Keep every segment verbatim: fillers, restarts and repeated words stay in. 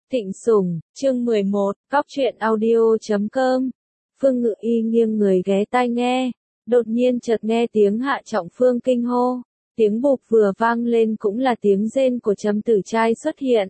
Thịnh Sủng, chương mười một, Cóc truyện audio chấm com. Phương Ngự Y nghiêng người ghé tai nghe, đột nhiên chợt nghe tiếng Hạ Trọng Phương kinh hô, tiếng bụp vừa vang lên cũng là tiếng rên của Trầm Tử Trai xuất hiện.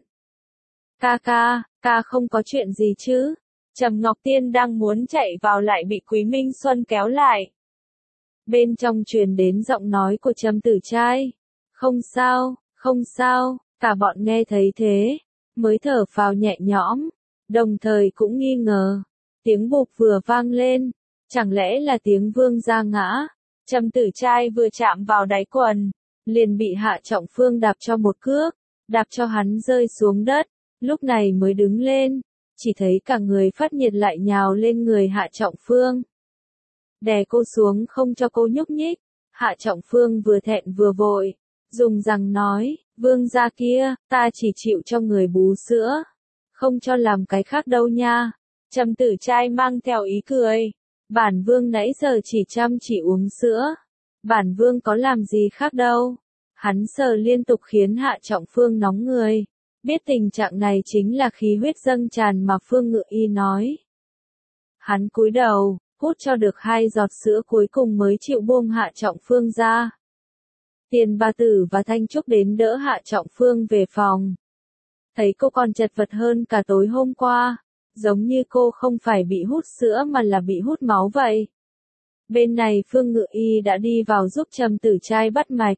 Ca ca, ca không có chuyện gì chứ? Trầm Ngọc Tiên đang muốn chạy vào lại bị Quý Minh Xuân kéo lại. Bên trong truyền đến giọng nói của Trầm Tử Trai. Không sao, không sao, cả bọn nghe thấy thế, mới thở phào nhẹ nhõm, đồng thời cũng nghi ngờ. Tiếng bụp vừa vang lên, chẳng lẽ là tiếng Vương gia ngã? Trầm Tử Trai vừa chạm vào đáy quần, liền bị Hạ Trọng Phương đạp cho một cước, đạp cho hắn rơi xuống đất, lúc này mới đứng lên, chỉ thấy cả người phát nhiệt lại nhào lên người Hạ Trọng Phương. Đè cô xuống không cho cô nhúc nhích, Hạ Trọng Phương vừa thẹn vừa vội, dùng răng nói, Vương gia kia, ta chỉ chịu cho người bú sữa, không cho làm cái khác đâu nha. Trầm Tử Trai mang theo ý cười, bản Vương nãy giờ chỉ chăm chỉ uống sữa, bản Vương có làm gì khác đâu. Hắn sờ liên tục khiến Hạ Trọng Phương nóng người, biết tình trạng này chính là khí huyết dâng tràn mà Phương Ngự Y nói. Hắn cúi đầu, hút cho được hai giọt sữa cuối cùng mới chịu buông Hạ Trọng Phương ra. Tiền Bà Tử và Thanh Trúc đến đỡ Hạ Trọng Phương về phòng. Thấy cô còn chật vật hơn cả tối hôm qua, giống như cô không phải bị hút sữa mà là bị hút máu vậy. Bên này Phương Ngự Y đã đi vào giúp Trầm Tử Trai bắt mạch.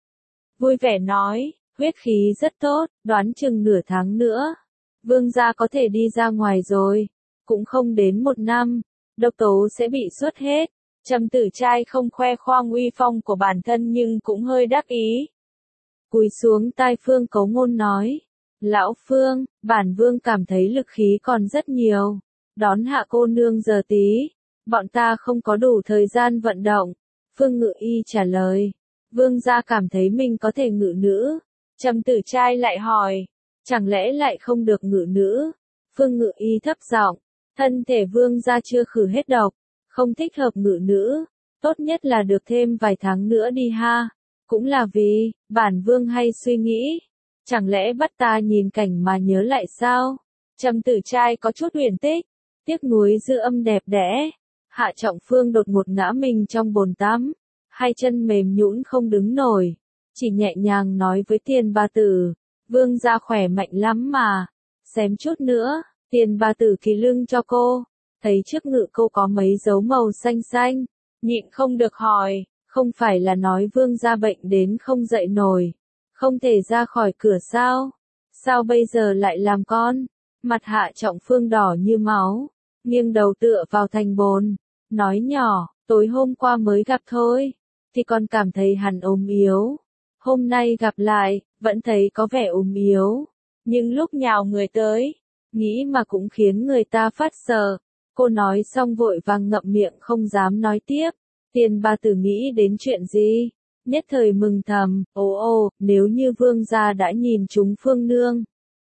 Vui vẻ nói, huyết khí rất tốt, đoán chừng nửa tháng nữa, Vương gia có thể đi ra ngoài rồi, cũng không đến một năm, độc tố sẽ bị xuất hết. Trầm Tử Trai không khoe khoang uy phong của bản thân nhưng cũng hơi đắc ý. Cúi xuống tai Phương Cấu Ngôn nói, Lão Phương, bản Vương cảm thấy lực khí còn rất nhiều, đón Hạ cô nương giờ tí, bọn ta không có đủ thời gian vận động. Phương Ngự Y trả lời, Vương gia cảm thấy mình có thể ngự nữ. Trầm Tử Trai lại hỏi, chẳng lẽ lại không được ngự nữ? Phương Ngự Y thấp giọng, thân thể Vương gia chưa khử hết độc, không thích hợp ngự nữ, tốt nhất là được thêm vài tháng nữa đi ha. Cũng là vì, bản Vương hay suy nghĩ, chẳng lẽ bắt ta nhìn cảnh mà nhớ lại sao? Trầm Tử Trai có chút huyền tích, tiếc nuối dư âm đẹp đẽ. Hạ Trọng Phương đột ngột ngã mình trong bồn tắm, hai chân mềm nhũn không đứng nổi, chỉ nhẹ nhàng nói với Tiền Bà Tử, Vương gia khỏe mạnh lắm mà, xém chút nữa. Tiền Bà Tử kỳ lưng cho cô, thấy trước ngự cô có mấy dấu màu xanh xanh, nhịn không được hỏi, không phải là nói Vương gia bệnh đến không dậy nổi, không thể ra khỏi cửa sao? Sao bây giờ lại làm con? Mặt Hạ Trọng Phương đỏ như máu, nghiêng đầu tựa vào thành bồn, nói nhỏ, tối hôm qua mới gặp thôi, thì còn cảm thấy hắn ốm yếu. Hôm nay gặp lại, vẫn thấy có vẻ ốm yếu, nhưng lúc nhào người tới, nghĩ mà cũng khiến người ta phát sợ. Cô nói xong vội vàng ngậm miệng không dám nói tiếp. Tiền Bà Tử nghĩ đến chuyện gì? Nhất thời mừng thầm, ồ ồ, nếu như Vương gia đã nhìn trúng Phương Nương,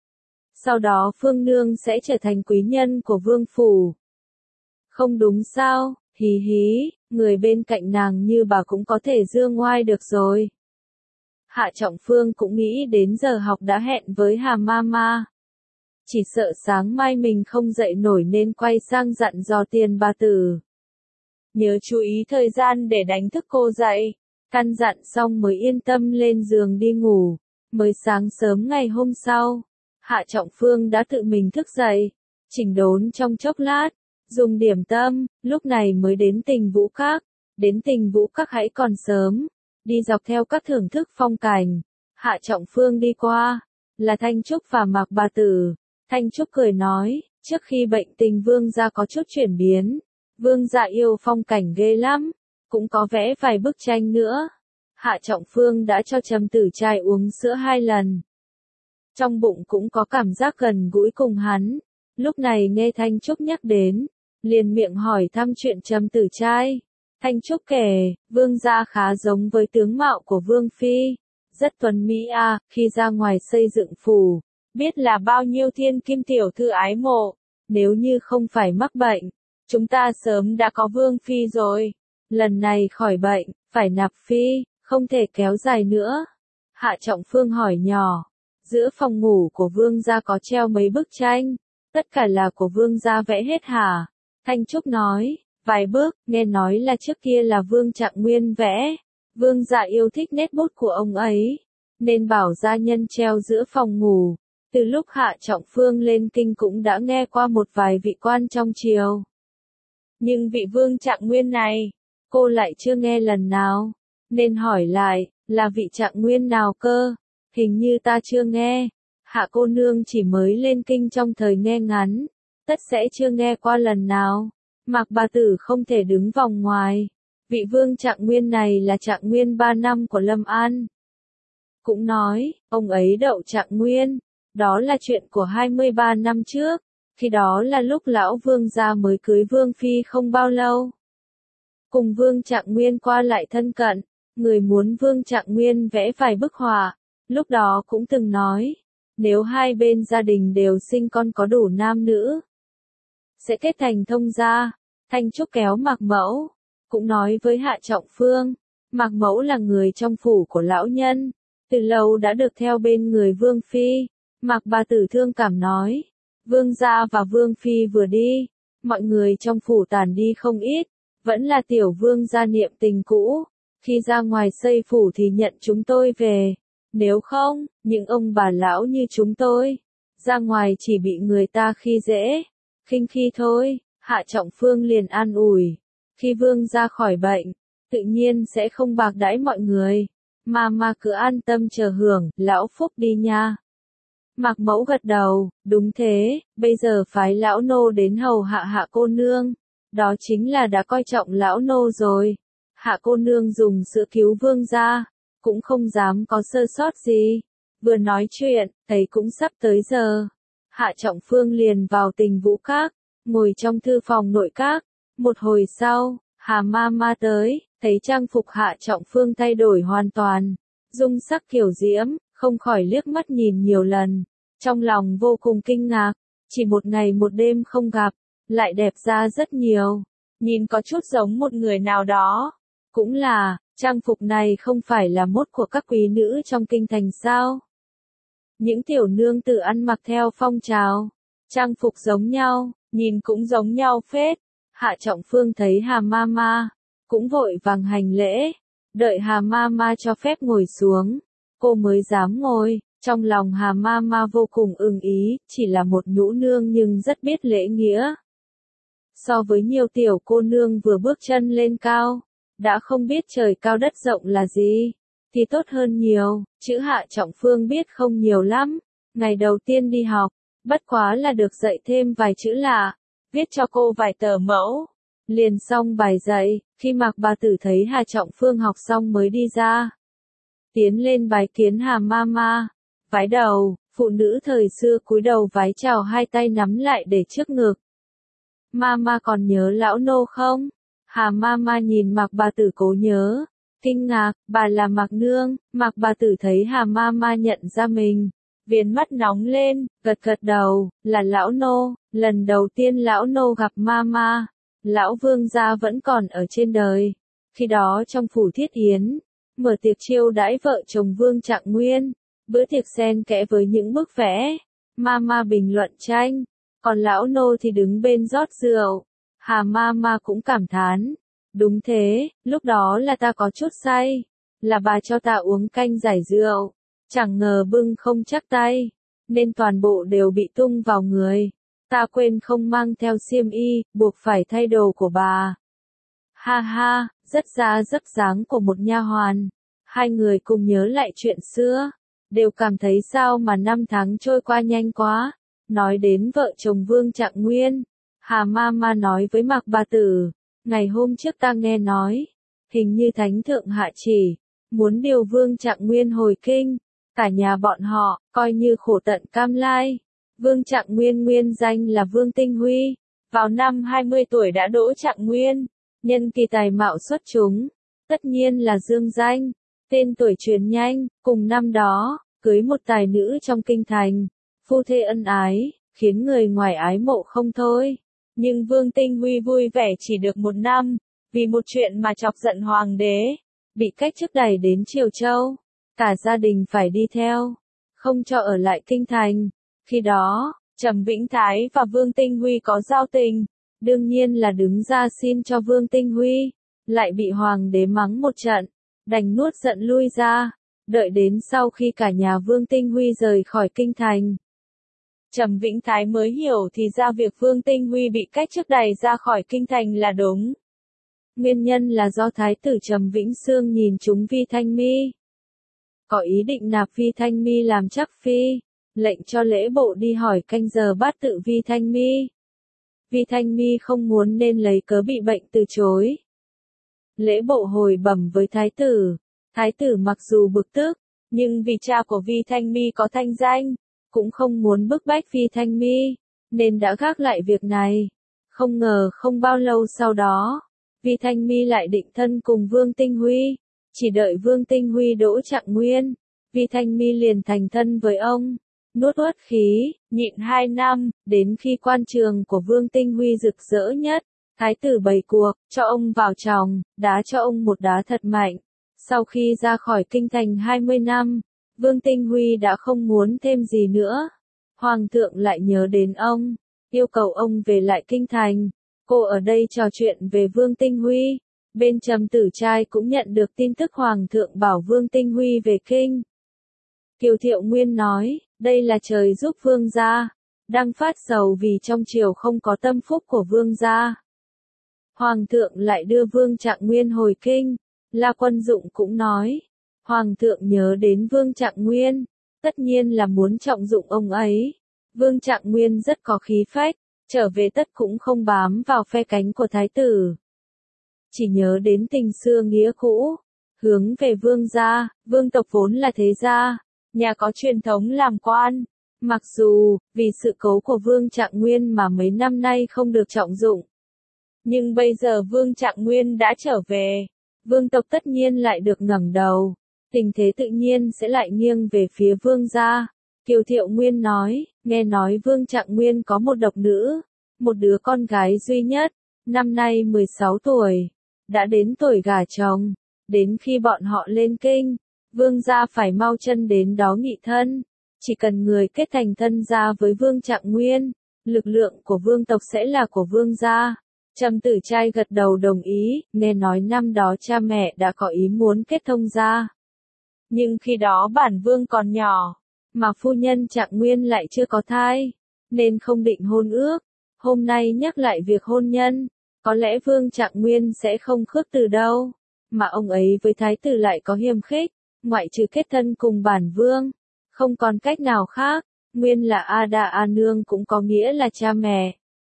sau đó Phương Nương sẽ trở thành quý nhân của Vương phủ. Không đúng sao? Hí hí, người bên cạnh nàng như bà cũng có thể dương ngoai được rồi. Hạ Trọng Phương cũng nghĩ đến giờ học đã hẹn với Hà Mama. Chỉ sợ sáng mai mình không dậy nổi nên quay sang dặn dò Tiền Bà Tử. Nhớ chú ý thời gian để đánh thức cô dậy. Căn dặn xong mới yên tâm lên giường đi ngủ. Mới sáng sớm ngày hôm sau, Hạ Trọng Phương đã tự mình thức dậy, chỉnh đốn trong chốc lát, dùng điểm tâm, lúc này mới đến Tình Vũ Các. Đến Tình Vũ Các hãy còn sớm, đi dọc theo các thưởng thức phong cảnh. Hạ Trọng Phương đi qua, là Thanh Trúc và Mạc Bà Tử. Thanh Trúc cười nói, trước khi bệnh tình Vương gia có chút chuyển biến, Vương gia yêu phong cảnh ghê lắm, cũng có vẽ vài bức tranh nữa. Hạ Trọng Phương đã cho Trầm Tử Trai uống sữa hai lần. Trong bụng cũng có cảm giác gần gũi cùng hắn, lúc này nghe Thanh Trúc nhắc đến, liền miệng hỏi thăm chuyện Trầm Tử Trai. Thanh Trúc kể, Vương gia khá giống với tướng mạo của Vương Phi, rất tuấn mỹ à, khi ra ngoài xây dựng phủ, biết là bao nhiêu thiên kim tiểu thư ái mộ, nếu như không phải mắc bệnh, chúng ta sớm đã có Vương Phi rồi. Lần này khỏi bệnh, phải nạp Phi, không thể kéo dài nữa. Hạ Trọng Phương hỏi nhỏ, Giữa phòng ngủ của vương gia có treo mấy bức tranh, tất cả là của vương gia vẽ hết hả? Thanh Trúc nói, vài bức, nghe nói là trước kia là Vương Trạng Nguyên vẽ. Vương gia yêu thích nét bút của ông ấy, nên bảo gia nhân treo giữa phòng ngủ. Từ lúc Hạ Trọng Phương lên kinh cũng đã nghe qua một vài vị quan trong triều. Nhưng vị Vương Trạng Nguyên này, cô lại chưa nghe lần nào, nên hỏi lại, là vị Trạng Nguyên nào cơ? Hình như ta chưa nghe. Hạ cô nương chỉ mới lên kinh trong thời nghe ngắn, tất sẽ chưa nghe qua lần nào. Mạc bà tử không thể đứng vòng ngoài. Vị Vương Trạng Nguyên này là Trạng Nguyên ba năm của Lâm An. Cũng nói, ông ấy đậu Trạng Nguyên, đó là chuyện của hai mươi ba năm trước, khi đó là lúc lão Vương gia mới cưới Vương Phi không bao lâu. Cùng Vương Trạng Nguyên qua lại thân cận, người muốn Vương Trạng Nguyên vẽ vài bức họa, lúc đó cũng từng nói, nếu hai bên gia đình đều sinh con có đủ nam nữ, sẽ kết thành thông gia. Thanh Trúc kéo Mạc Mẫu, cũng nói với Hạ Trọng Phương, Mạc Mẫu là người trong phủ của lão nhân, từ lâu đã được theo bên người Vương Phi. Mạc bà tử thương cảm nói, Vương gia và Vương Phi vừa đi, mọi người trong phủ tản đi không ít, vẫn là tiểu Vương gia niệm tình cũ, khi ra ngoài xây phủ thì nhận chúng tôi về, nếu không, những ông bà lão như chúng tôi, ra ngoài chỉ bị người ta khi dễ, khinh khi thôi. Hạ Trọng Phương liền an ủi, khi Vương ra khỏi bệnh, tự nhiên sẽ không bạc đãi mọi người, mà mà cứ an tâm chờ hưởng, lão phúc đi nha. Mạc Mẫu gật đầu, đúng thế, bây giờ phái lão nô đến hầu hạ Hạ cô nương, đó chính là đã coi trọng lão nô rồi. Hạ cô nương dùng sữa cứu Vương ra, cũng không dám có sơ sót gì. Vừa nói chuyện, thấy cũng sắp tới giờ. Hạ Trọng Phương liền vào Tình Vũ Các, ngồi trong thư phòng nội các. Một hồi sau, Hà Ma Ma tới, thấy trang phục Hạ Trọng Phương thay đổi hoàn toàn, dung sắc kiểu diễm, không khỏi liếc mắt nhìn nhiều lần, trong lòng vô cùng kinh ngạc, chỉ một ngày một đêm không gặp, lại đẹp ra rất nhiều, nhìn có chút giống một người nào đó. Cũng là, trang phục này không phải là mốt của các quý nữ trong kinh thành sao? Những tiểu nương tự ăn mặc theo phong trào, trang phục giống nhau, nhìn cũng giống nhau phết. Hạ Trọng Phương thấy Hà Ma Ma, cũng vội vàng hành lễ, đợi Hà Ma Ma cho phép ngồi xuống, cô mới dám ngồi. Trong lòng Hà Ma Ma vô cùng ưng ý, chỉ là một nhũ nương nhưng rất biết lễ nghĩa. So với nhiều tiểu cô nương vừa bước chân lên cao, đã không biết trời cao đất rộng là gì, thì tốt hơn nhiều. Chữ Hạ Trọng Phương biết không nhiều lắm, ngày đầu tiên đi học, bất quá là được dạy thêm vài chữ lạ, viết cho cô vài tờ mẫu, liền xong bài dạy. Khi Mạc bà tử thấy Hà Trọng Phương học xong mới đi ra, tiến lên bái kiến Hà Ma Ma, vái đầu. Phụ nữ thời xưa cúi đầu vái chào, hai tay nắm lại để trước ngực. Ma Ma còn nhớ lão nô không? Hà Ma Ma nhìn Mạc bà tử cố nhớ, kinh ngạc, bà là Mạc nương. Mạc bà tử thấy Hà Ma Ma nhận ra mình, viền mắt nóng lên, gật gật đầu, là lão nô. Lần đầu tiên lão nô gặp Ma Ma, lão Vương gia vẫn còn ở trên đời. Khi đó trong phủ Thiết Yến, mở tiệc chiêu đãi vợ chồng Vương Trạng Nguyên, bữa tiệc xen kẽ với những bức vẽ. Ma Ma bình luận tranh, còn lão nô thì đứng bên rót rượu. Hà Ma Ma cũng cảm thán, đúng thế, lúc đó là ta có chút say, là bà cho ta uống canh giải rượu, chẳng ngờ bưng không chắc tay, nên toàn bộ đều bị tung vào người. Ta quên không mang theo xiêm y, buộc phải thay đồ của bà. Ha ha, rất ra rất dáng của một nha hoàn. Hai người cùng nhớ lại chuyện xưa, đều cảm thấy sao mà năm tháng trôi qua nhanh quá. Nói đến vợ chồng Vương Trạng Nguyên, Hà Ma Ma nói với Mạc bà tử, ngày hôm trước ta nghe nói, hình như Thánh Thượng hạ chỉ, muốn điều Vương Trạng Nguyên hồi kinh, cả nhà bọn họ, coi như khổ tận cam lai. Vương Trạng Nguyên nguyên danh là Vương Tinh Huy, vào năm hai mươi tuổi đã đỗ Trạng Nguyên, nhân kỳ tài mạo xuất chúng, tất nhiên là dương danh, tên tuổi truyền nhanh, cùng năm đó, cưới một tài nữ trong kinh thành, phu thê ân ái, khiến người ngoài ái mộ không thôi. Nhưng Vương Tinh Huy vui vẻ chỉ được một năm, vì một chuyện mà chọc giận hoàng đế, bị cách chức đày đến Triều Châu, cả gia đình phải đi theo. không cho ở lại kinh thành. Khi đó, Trầm Vĩnh Thái và Vương Tinh Huy có giao tình, đương nhiên là đứng ra xin cho Vương Tinh Huy, lại bị hoàng đế mắng một trận, đành nuốt giận lui ra, đợi đến sau khi cả nhà Vương Tinh Huy rời khỏi kinh thành. Trầm Vĩnh Thái mới hiểu thì ra việc Vương Tinh Huy bị cách chức đày ra khỏi kinh thành là đúng. Nguyên nhân là do Thái tử Trầm Vĩnh Xương nhìn trúng Vi Thanh Mi, có ý định nạp Vi Thanh Mi làm chắc phi, lệnh cho lễ bộ đi hỏi canh giờ bát tự Vi Thanh Mi. Vi Thanh Mi không muốn nên lấy cớ bị bệnh từ chối. Lễ bộ hồi bẩm với thái tử, thái tử mặc dù bực tức, nhưng vì cha của Vi Thanh Mi có thanh danh, cũng không muốn bức bách Vi Thanh Mi, nên đã gác lại việc này. Không ngờ không bao lâu sau đó, Vi Thanh Mi lại định thân cùng Vương Tinh Huy, chỉ đợi Vương Tinh Huy đỗ trạng nguyên, Vi Thanh Mi liền thành thân với ông, nuốt uất khí, nhịn hai năm, đến khi quan trường của Vương Tinh Huy rực rỡ nhất, thái tử bày cuộc, cho ông vào chòng, đá cho ông một đá thật mạnh. Sau khi ra khỏi kinh thành hai mươi năm, Vương Tinh Huy đã không muốn thêm gì nữa. Hoàng thượng lại nhớ đến ông, yêu cầu ông về lại kinh thành. Cô ở đây trò chuyện về Vương Tinh Huy. Bên Trầm Tử Trai cũng nhận được tin tức Hoàng thượng bảo Vương Tinh Huy về kinh. Kiều Thiệu Nguyên nói, đây là trời giúp Vương gia, đang phát sầu vì trong triều không có tâm phúc của Vương gia. Hoàng thượng lại đưa Vương Trạng Nguyên hồi kinh. La Quân Dụng cũng nói, Hoàng thượng nhớ đến Vương Trạng Nguyên, tất nhiên là muốn trọng dụng ông ấy. Vương Trạng Nguyên rất có khí phách, trở về tất cũng không bám vào phe cánh của thái tử. Chỉ nhớ đến tình xưa nghĩa cũ, hướng về Vương gia. Vương tộc vốn là thế gia, nhà có truyền thống làm quan. Mặc dù, vì sự cố của Vương Trạng Nguyên mà mấy năm nay không được trọng dụng. Nhưng bây giờ Vương Trạng Nguyên đã trở về, vương tộc tất nhiên lại được ngẩng đầu, tình thế tự nhiên sẽ lại nghiêng về phía vương gia. Kiều Thiệu Nguyên nói, nghe nói Vương Trạng Nguyên có một độc nữ, một đứa con gái duy nhất, năm nay mười sáu tuổi, đã đến tuổi gả chồng, đến khi bọn họ lên kinh, vương gia phải mau chân đến đó nghị thân, chỉ cần người kết thành thân gia với Vương Trạng Nguyên, lực lượng của vương tộc sẽ là của vương gia. Trầm Tử Trai gật đầu đồng ý, nghe nói năm đó cha mẹ đã có ý muốn kết thông gia. Nhưng khi đó bản vương còn nhỏ, mà phu nhân Trạng Nguyên lại chưa có thai, nên không định hôn ước. Hôm nay nhắc lại việc hôn nhân, có lẽ Vương Trạng Nguyên sẽ không khước từ đâu, mà ông ấy với thái tử lại có hiềm khích, ngoại trừ kết thân cùng bản vương, không còn cách nào khác. Nguyên là A Đa A Nương cũng có nghĩa là cha mẹ,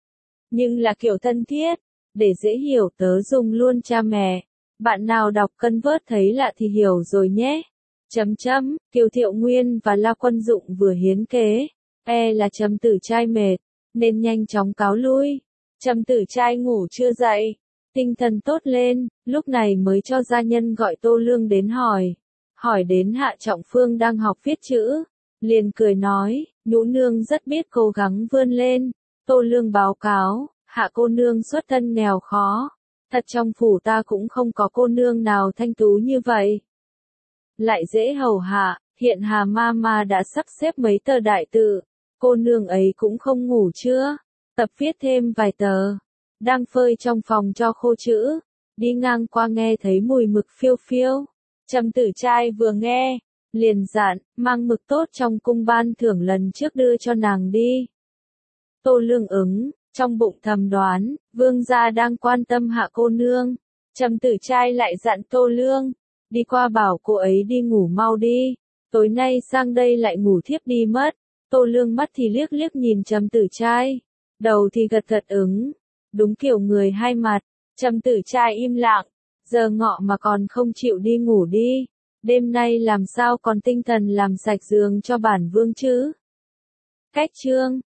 nhưng là kiểu thân thiết, để dễ hiểu tớ dùng luôn cha mẹ. Bạn nào đọc cân vớt thấy lạ thì hiểu rồi nhé. Chấm chấm, Kiều Thiệu Nguyên và La Quân Dụng vừa hiến kế, e là Trầm Tử Trai mệt, nên nhanh chóng cáo lui. Trầm Tử Trai ngủ chưa dậy, tinh thần tốt lên, lúc này mới cho gia nhân gọi Tô Lương đến hỏi. Hỏi đến Hạ Trọng Phương đang học viết chữ, liền cười nói, nhũ nương rất biết cố gắng vươn lên. Tô Lương báo cáo, Hạ cô nương xuất thân nghèo khó, thật trong phủ ta cũng không có cô nương nào thanh tú như vậy. Lại dễ hầu hạ, hiện Hà ma ma đã sắp xếp mấy tờ đại tự, cô nương ấy cũng không ngủ chưa, tập viết thêm vài tờ, đang phơi trong phòng cho khô chữ, đi ngang qua nghe thấy mùi mực phiêu phiêu. Trầm Tử Trai vừa nghe, liền dặn, mang mực tốt trong cung ban thưởng lần trước đưa cho nàng đi. Tô Lương ứng, trong bụng thầm đoán, vương gia đang quan tâm Hạ cô nương. Trầm Tử Trai lại dặn Tô Lương, đi qua bảo cô ấy đi ngủ mau đi, tối nay sang đây lại ngủ thiếp đi mất. Tô Lương mắt thì liếc liếc nhìn Trầm Tử Trai, đầu thì gật gật ứng, đúng kiểu người hai mặt. Trầm Tử Trai im lặng, giờ ngọ mà còn không chịu đi ngủ đi, đêm nay làm sao còn tinh thần làm sạch giường cho bản vương chứ. Cách chương